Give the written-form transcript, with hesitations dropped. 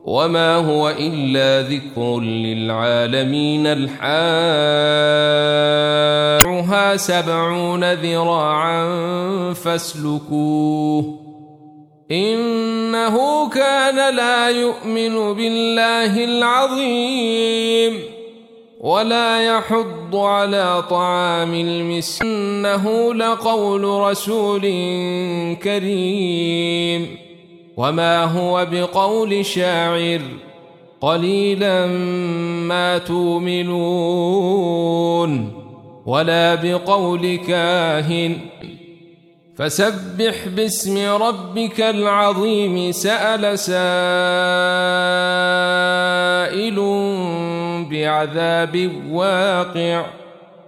وما هو إلا ذكر للعالمين. الحاعها 70 ذراعا فاسلكوه إنه كان لا يؤمن بالله العظيم ولا يحض على طعام المسكين إنه لقول رسول كريم وما هو بقول شاعر قليلا ما تؤمنون ولا بقول كاهن فسبح باسم ربك العظيم. سأل سائل بعذاب واقع